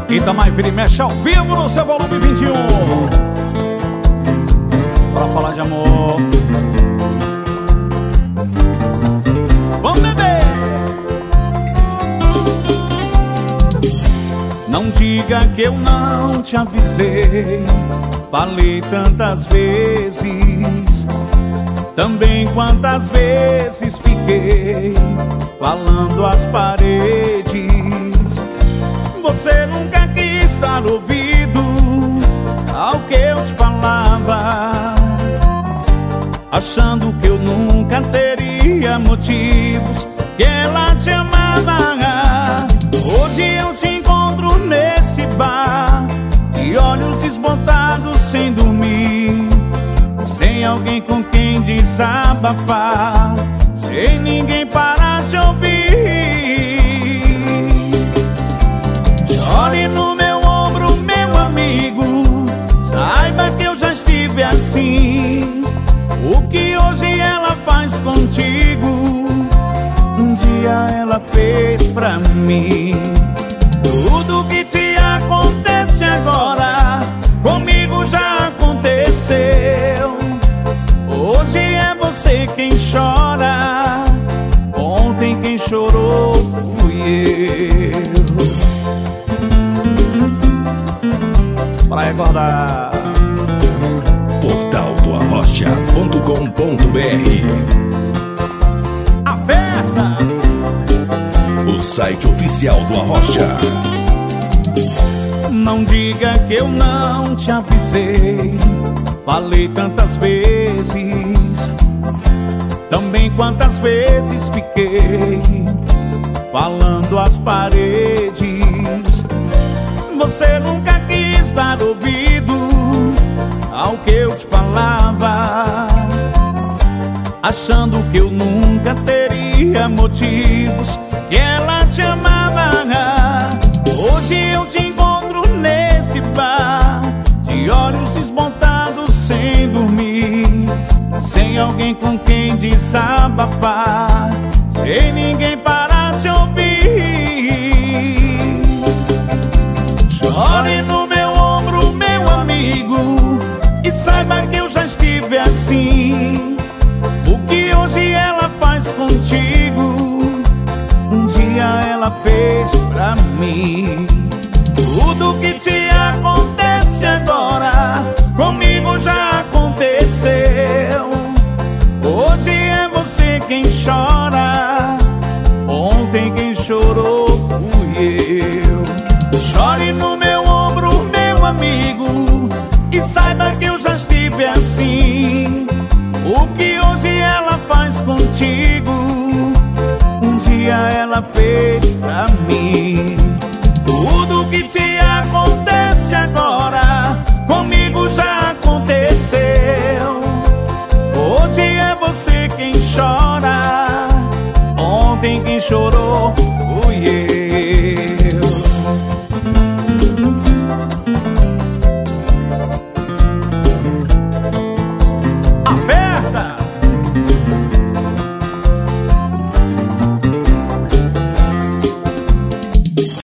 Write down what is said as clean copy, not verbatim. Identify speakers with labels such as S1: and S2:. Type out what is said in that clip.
S1: Itamar Vira e Mexe ao vivo no seu volume 21. Pra falar de amor. Vamos beber. Não diga que eu não te avisei. Falei tantas vezes. Também quantas vezes fiquei falando às paredes. Você nunca quis dar ouvido ao que eu te falava, achando que eu nunca teria motivos, que ela te amava. Hoje eu te encontro nesse bar, de olhos desbotados, sem dormir, sem alguém com quem desabafar, sem ninguém para te ouvir. Chore no meu ombro, meu amigo, saiba que eu já estive assim. O que hoje ela faz contigo, um dia ela fez pra mim. Tudo que te acontece agora, comigo já aconteceu. Hoje é você quem chora, ontem quem chorou fui eu. Pra recordar,
S2: portaldoarrocha.com.br,
S1: aperta
S2: o site oficial do Arrocha.
S1: Não diga que eu não te avisei. Falei tantas vezes. Também quantas vezes fiquei falando às paredes. Você nunca quis dar ouvido ao que eu te falava, achando que eu nunca teria motivos, que ela te amava. Hoje eu te encontro nesse bar, de olhos desmontados, sem dormir, sem alguém com quem desabafar, sem ninguém para te ouvir. Chore no meu ombro, meu amigo, e saiba que eu já estive assim. O que hoje ela faz contigo, um dia ela fez pra mim. Tudo que te acontece agora, comigo já aconteceu. Hoje é você quem chora, ontem quem chorou fui eu. Chore no meu ombro, meu amigo, e saiba que eu já estive assim. O que hoje ela faz contigo,